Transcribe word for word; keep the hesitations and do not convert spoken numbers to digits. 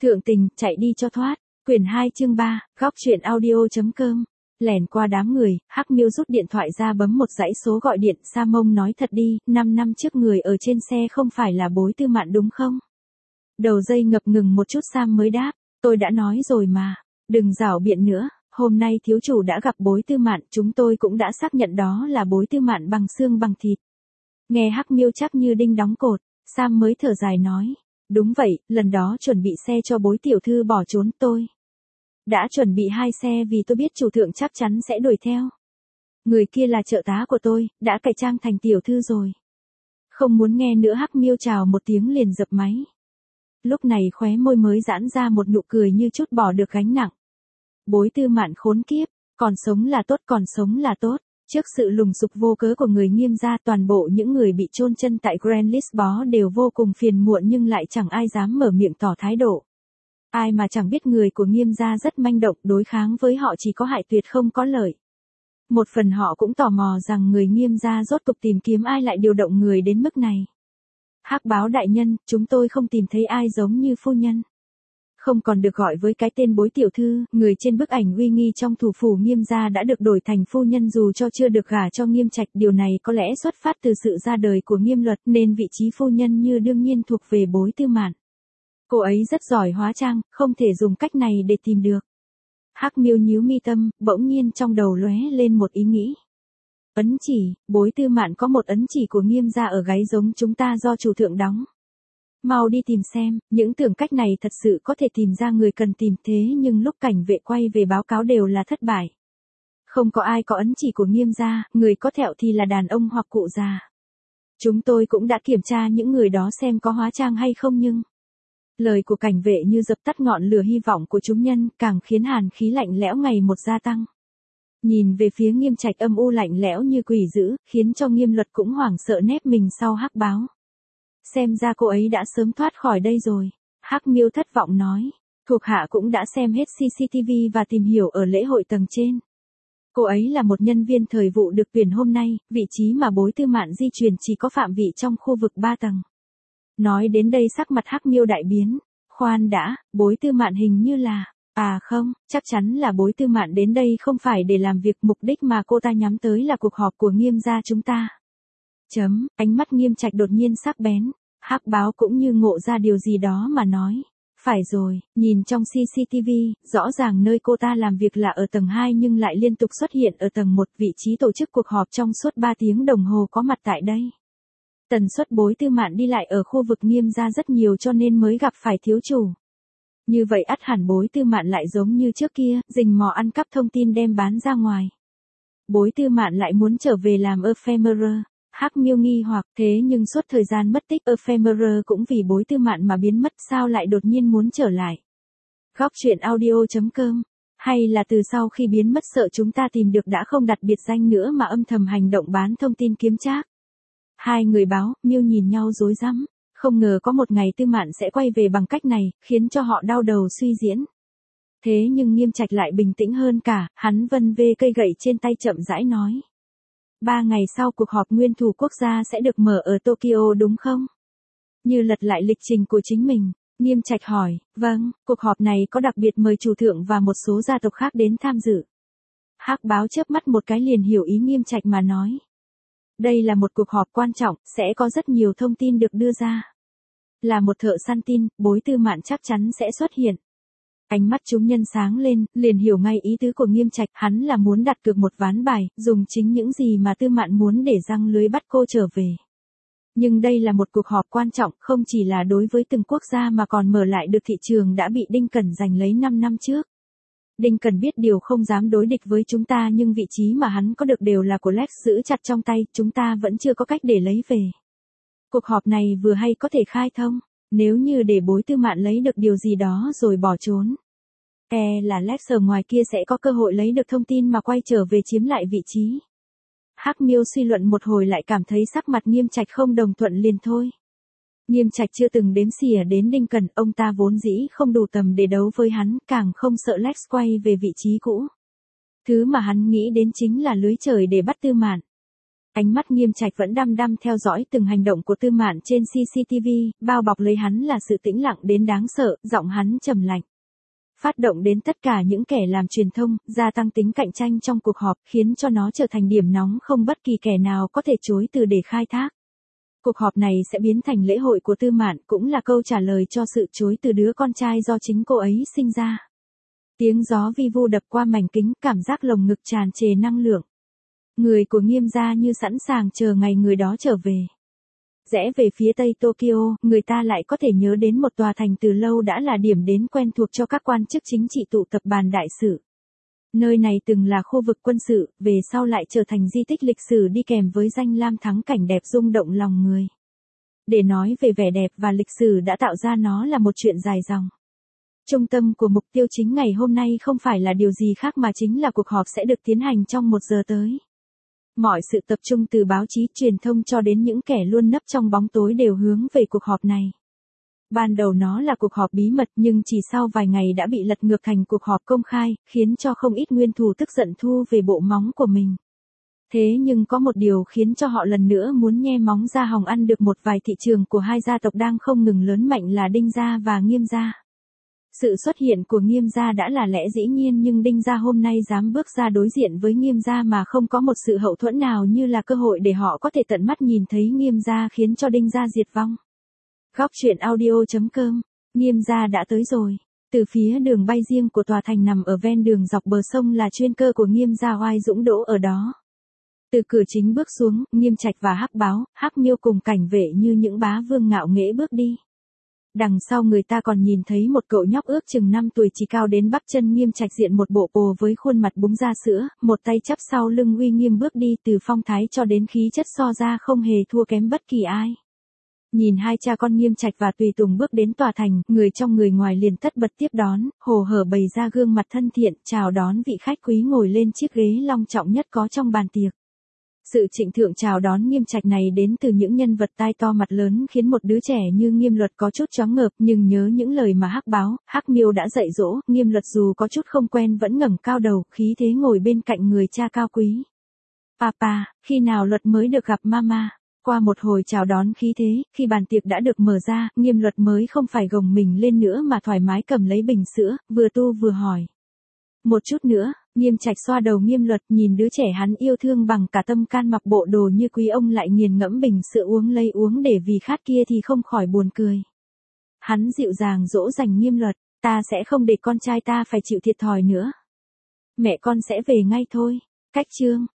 Thượng tình, chạy đi cho thoát. Quyển hai chương ba, góc truyện audio.com. Lẻn qua đám người, Hắc Miêu rút điện thoại ra bấm một dãy số gọi điện. Sa Mông nói thật đi, năm năm trước người ở trên xe không phải là Bối Tư Mạn đúng không? Đầu dây ngập ngừng một chút Sam mới đáp, tôi đã nói rồi mà, đừng giảo biện nữa, hôm nay thiếu chủ đã gặp Bối Tư Mạn, chúng tôi cũng đã xác nhận đó là Bối Tư Mạn bằng xương bằng thịt. Nghe Hắc Miêu chắc như đinh đóng cột, Sam mới thở dài nói, đúng vậy, lần đó chuẩn bị xe cho Bối tiểu thư bỏ trốn tôi. Đã chuẩn bị hai xe vì tôi biết chủ thượng chắc chắn sẽ đuổi theo. Người kia là trợ tá của tôi, đã cải trang thành tiểu thư rồi. Không muốn nghe nữa Hắc Miêu chào một tiếng liền dập máy. Lúc này khóe môi mới giãn ra một nụ cười như chút bỏ được gánh nặng. Bối Tư Mạn khốn kiếp, còn sống là tốt còn sống là tốt. Trước sự lùng sục vô cớ của người Nghiêm gia, toàn bộ những người bị chôn chân tại Grand Lisbon đều vô cùng phiền muộn nhưng lại chẳng ai dám mở miệng tỏ thái độ. Ai mà chẳng biết người của Nghiêm gia rất manh động, đối kháng với họ chỉ có hại tuyệt không có lợi. Một phần họ cũng tò mò rằng người Nghiêm gia rốt cục tìm kiếm ai lại điều động người đến mức này. Hắc báo đại nhân, chúng tôi không tìm thấy ai giống như phu nhân. Không còn được gọi với cái tên Bối tiểu thư, người trên bức ảnh uy nghi trong thủ phủ Nghiêm gia đã được đổi thành phu nhân dù cho chưa được gả cho Nghiêm Trạch. Điều này có lẽ xuất phát từ sự ra đời của Nghiêm Luật nên vị trí phu nhân như đương nhiên thuộc về Bối Tư Mạn. Cô ấy rất giỏi hóa trang, không thể dùng cách này để tìm được. Hắc Miêu nhíu mi tâm, bỗng nhiên trong đầu lóe lên một ý nghĩ. Ấn chỉ, Bối Tư Mạn có một ấn chỉ của Nghiêm gia ở gáy giống chúng ta do chủ thượng đóng. Mau đi tìm xem, những tưởng cách này thật sự có thể tìm ra người cần tìm, thế nhưng lúc cảnh vệ quay về báo cáo đều là thất bại. Không có ai có ấn chỉ của Nghiêm gia, người có thẹo thì là đàn ông hoặc cụ già. Chúng tôi cũng đã kiểm tra những người đó xem có hóa trang hay không nhưng... Lời của cảnh vệ như dập tắt ngọn lửa hy vọng của chúng nhân, càng khiến hàn khí lạnh lẽo ngày một gia tăng. Nhìn về phía Nghiêm Trạch âm u lạnh lẽo như quỷ dữ, khiến cho Nghiêm Luật cũng hoảng sợ nép mình sau Hắc báo. Xem ra cô ấy đã sớm thoát khỏi đây rồi. Hắc Miêu thất vọng nói. Thuộc hạ cũng đã xem hết xê xê tê vê và tìm hiểu ở lễ hội tầng trên. Cô ấy là một nhân viên thời vụ được tuyển hôm nay, vị trí mà Bối Tư Mạn di chuyển chỉ có phạm vị trong khu vực ba tầng. Nói đến đây sắc mặt Hắc Miêu đại biến. Khoan đã, Bối Tư Mạn hình như là... À không, chắc chắn là Bối Tư Mạn đến đây không phải để làm việc, mục đích mà cô ta nhắm tới là cuộc họp của Nghiêm gia chúng ta. Chấm, ánh mắt Nghiêm Trạch đột nhiên sắc bén. Hắc báo cũng như ngộ ra điều gì đó mà nói. Phải rồi, nhìn trong xê xê tê vê, rõ ràng nơi cô ta làm việc là ở tầng hai nhưng lại liên tục xuất hiện ở tầng một, vị trí tổ chức cuộc họp trong suốt ba tiếng đồng hồ có mặt tại đây. Tần suất Bối Tư Mạn đi lại ở khu vực Nghiêm gia rất nhiều cho nên mới gặp phải thiếu chủ. Như vậy ắt hẳn Bối Tư Mạn lại giống như trước kia, rình mò ăn cắp thông tin đem bán ra ngoài. Bối Tư Mạn lại muốn trở về làm ephemerer. Hắc Miêu nghi hoặc, thế nhưng suốt thời gian mất tích ephemerer cũng vì Bối Tư Mạn mà biến mất, sao lại đột nhiên muốn trở lại. Góc truyện audio.com. Hay là từ sau khi biến mất sợ chúng ta tìm được đã không đặt biệt danh nữa mà âm thầm hành động bán thông tin kiếm trác. Hai người báo, Miêu nhìn nhau rối rắm, không ngờ có một ngày Tư Mạn sẽ quay về bằng cách này, khiến cho họ đau đầu suy diễn. Thế nhưng Nghiêm Trạch lại bình tĩnh hơn cả, hắn vân vê cây gậy trên tay chậm rãi nói. Ba ngày sau cuộc họp nguyên thủ quốc gia sẽ được mở ở Tokyo đúng không? Như lật lại lịch trình của chính mình, Nghiêm Trạch hỏi, vâng, cuộc họp này có đặc biệt mời chủ thượng và một số gia tộc khác đến tham dự. Hắc báo chớp mắt một cái liền hiểu ý Nghiêm Trạch mà nói. Đây là một cuộc họp quan trọng, sẽ có rất nhiều thông tin được đưa ra. Là một thợ săn tin, Bối Tư Mạn chắc chắn sẽ xuất hiện. Ánh mắt chúng nhân sáng lên, liền hiểu ngay ý tứ của Nghiêm Trạch, hắn là muốn đặt cược một ván bài, dùng chính những gì mà Tư Mạn muốn để răng lưới bắt cô trở về. Nhưng đây là một cuộc họp quan trọng, không chỉ là đối với từng quốc gia mà còn mở lại được thị trường đã bị Đinh Cẩn giành lấy năm năm trước. Đinh Cẩn biết điều không dám đối địch với chúng ta nhưng vị trí mà hắn có được đều là của Lex giữ chặt trong tay, chúng ta vẫn chưa có cách để lấy về. Cuộc họp này vừa hay có thể khai thông, nếu như để Bối Tư Mạn lấy được điều gì đó rồi bỏ trốn. E là Lex ở ngoài kia sẽ có cơ hội lấy được thông tin mà quay trở về chiếm lại vị trí. Hắc Miêu suy luận một hồi lại cảm thấy sắc mặt Nghiêm Trạch không đồng thuận liền thôi. Nghiêm Trạch chưa từng đếm xỉa đến Đinh Cẩn, ông ta vốn dĩ không đủ tầm để đấu với hắn, càng không sợ Lex quay về vị trí cũ. Thứ mà hắn nghĩ đến chính là lưới trời để bắt Tư Mạn. Ánh mắt Nghiêm Trạch vẫn đăm đăm theo dõi từng hành động của Tư Mạn trên xê xê tê vê, bao bọc lấy hắn là sự tĩnh lặng đến đáng sợ, giọng hắn trầm lạnh. Phát động đến tất cả những kẻ làm truyền thông, gia tăng tính cạnh tranh trong cuộc họp, khiến cho nó trở thành điểm nóng không bất kỳ kẻ nào có thể chối từ để khai thác. Cuộc họp này sẽ biến thành lễ hội của Tư Mạn, cũng là câu trả lời cho sự chối từ đứa con trai do chính cô ấy sinh ra. Tiếng gió vi vu đập qua mảnh kính, cảm giác lồng ngực tràn trề năng lượng. Người của Nghiêm gia như sẵn sàng chờ ngày người đó trở về. Rẽ về phía tây Tokyo, người ta lại có thể nhớ đến một tòa thành từ lâu đã là điểm đến quen thuộc cho các quan chức chính trị tụ tập bàn đại sự. Nơi này từng là khu vực quân sự, về sau lại trở thành di tích lịch sử đi kèm với danh lam thắng cảnh đẹp rung động lòng người. Để nói về vẻ đẹp và lịch sử đã tạo ra nó là một chuyện dài dòng. Trung tâm của mục tiêu chính ngày hôm nay không phải là điều gì khác mà chính là cuộc họp sẽ được tiến hành trong một giờ tới. Mọi sự tập trung từ báo chí truyền thông cho đến những kẻ luôn nấp trong bóng tối đều hướng về cuộc họp này. Ban đầu nó là cuộc họp bí mật nhưng chỉ sau vài ngày đã bị lật ngược thành cuộc họp công khai, khiến cho không ít nguyên thủ tức giận thu về bộ móng của mình. Thế nhưng có một điều khiến cho họ lần nữa muốn nhe móng ra hòng ăn được một vài thị trường của hai gia tộc đang không ngừng lớn mạnh là Đinh gia và Nghiêm gia. Sự xuất hiện của Nghiêm gia đã là lẽ dĩ nhiên nhưng Đinh gia hôm nay dám bước ra đối diện với Nghiêm gia mà không có một sự hậu thuẫn nào như là cơ hội để họ có thể tận mắt nhìn thấy Nghiêm gia khiến cho Đinh gia diệt vong. Góc truyện audio chấm com, Nghiêm gia đã tới rồi. Từ phía đường bay riêng của tòa thành nằm ở ven đường dọc bờ sông là chuyên cơ của Nghiêm gia Oai Dũng đỗ ở đó. Từ cửa chính bước xuống, Nghiêm Trạch và Hắc Báo, Hắc Miêu cùng cảnh vệ như những bá vương ngạo nghễ bước đi. Đằng sau người ta còn nhìn thấy một cậu nhóc ước chừng năm tuổi chỉ cao đến bắp chân Nghiêm Trạch diện một bộ pồ với khuôn mặt búng ra sữa, một tay chắp sau lưng uy nghiêm bước đi từ phong thái cho đến khí chất so ra không hề thua kém bất kỳ ai. Nhìn hai cha con Nghiêm Trạch và Tùy Tùng bước đến tòa thành, người trong người ngoài liền tất bật tiếp đón, hồ hởi bày ra gương mặt thân thiện, chào đón vị khách quý ngồi lên chiếc ghế long trọng nhất có trong bàn tiệc. Sự trịnh thượng chào đón Nghiêm Trạch này đến từ những nhân vật tai to mặt lớn khiến một đứa trẻ như Nghiêm Luật có chút choáng ngợp, nhưng nhớ những lời mà Hắc Báo, Hắc Miêu đã dạy dỗ, Nghiêm Luật dù có chút không quen vẫn ngẩng cao đầu, khí thế ngồi bên cạnh người cha cao quý. Papa, khi nào Luật mới được gặp Mama? Qua một hồi chào đón khí thế, khi bàn tiệc đã được mở ra, Nghiêm Luật mới không phải gồng mình lên nữa mà thoải mái cầm lấy bình sữa, vừa tu vừa hỏi. Một chút nữa, Nghiêm Trạch xoa đầu Nghiêm Luật nhìn đứa trẻ hắn yêu thương bằng cả tâm can mặc bộ đồ như quý ông lại nghiền ngẫm bình sữa uống lấy uống để vì khát kia thì không khỏi buồn cười. Hắn dịu dàng dỗ dành Nghiêm Luật, ta sẽ không để con trai ta phải chịu thiệt thòi nữa. Mẹ con sẽ về ngay thôi. Cách chương.